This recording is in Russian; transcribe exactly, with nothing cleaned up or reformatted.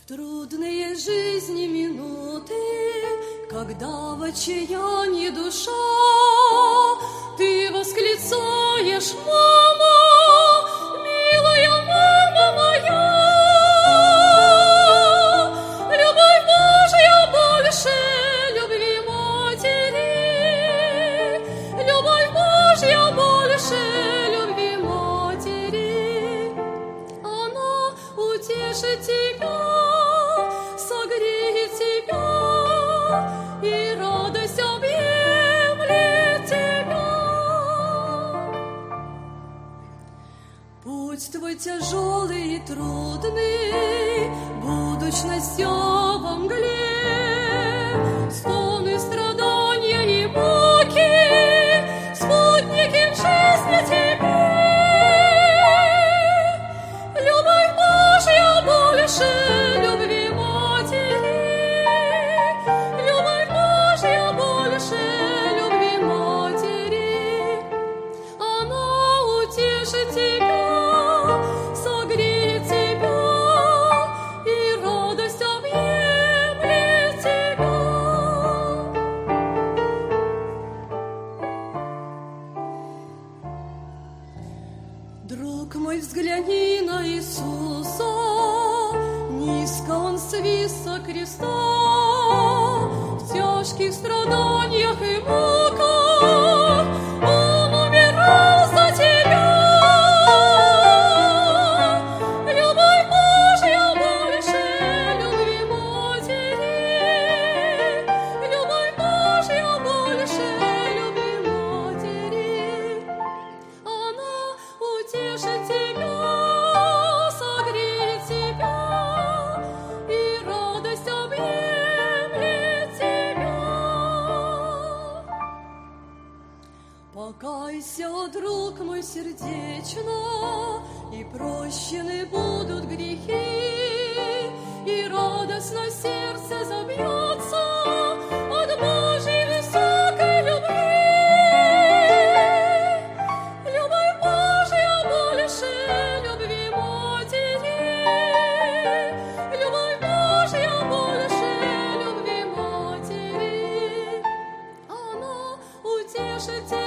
Трудные жизни минуты, когда в отчаянии душа, ты восклицаешь: «Мама, милая мама моя!» Любовь Божья больше любви матери, любовь Божья больше любви матери. Она утешит тебя, согреет тебя, и радость объемлет тебя. Путь твой тяжелый и трудный, будущность во мгле, стоны, страдания и муки, спутники в жизни тебе. Любовь Божья больше любви матери, любовь Божья больше любви матери. Она утешит тебя, согреет тебя, и радость объемлет тебя. Друг мой, взгляни на Иисуса, низко Он свис со креста, в тяжких страданиях и муках Он умирал за тебя. Любовь Божья больше любви матери, любовь Божья больше любви матери. Она утешит тебя, согреет тебя, и радость объемлет тебя. Покайся, друг мой, сердечно, и прощены будут грехи, и радостно сердце забьется от Божьей высокой любви. Любовь Божья больше любви матери, любовь Божья больше любви матери. Она утешит тебя,